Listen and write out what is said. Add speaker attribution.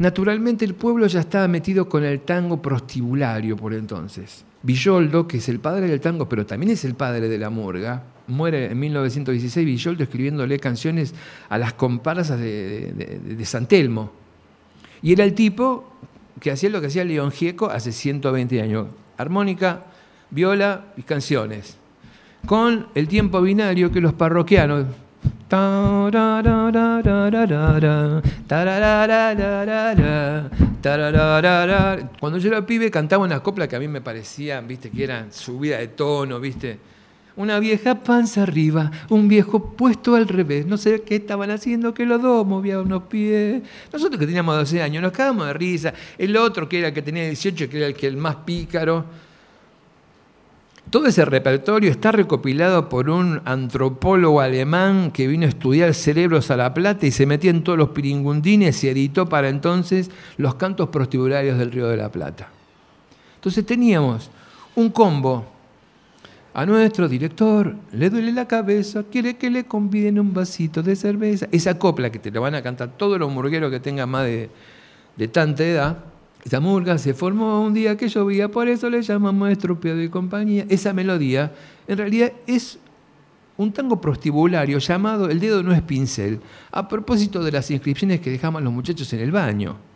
Speaker 1: Naturalmente el pueblo ya estaba metido con el tango prostibulario por entonces. Villoldo, que es el padre del tango, pero también es el padre de la murga, muere en 1916 Villoldo escribiéndole canciones a las comparsas de San Telmo. Y era el tipo que hacía lo que hacía León Gieco hace 120 años. Armónica, viola y canciones. Con el tiempo binario que los parroquianos... Cuando yo era pibe cantaba una copla que a mí me parecía, viste, que era subida de tono, viste. Una vieja panza arriba, un viejo puesto al revés. No sé qué estaban haciendo, que los dos movían unos pies. Nosotros que teníamos 12 años nos cagábamos de risa. El otro que era el que tenía 18, que era el más pícaro. Todo ese repertorio está recopilado por un antropólogo alemán que vino a estudiar cerebros a La Plata y se metía en todos los piringundines y editó para entonces los cantos prostibularios del Río de la Plata. Entonces teníamos un combo. A nuestro director le duele la cabeza, quiere que le conviden un vasito de cerveza. Esa copla que te la van a cantar todos los murgueros que tengan más de tanta edad. Esa murga se formó un día que llovía, por eso le llamamos Estropeado y compañía. Esa melodía, en realidad, es un tango prostibulario llamado El dedo no es pincel, a propósito de las inscripciones que dejaban los muchachos en el baño.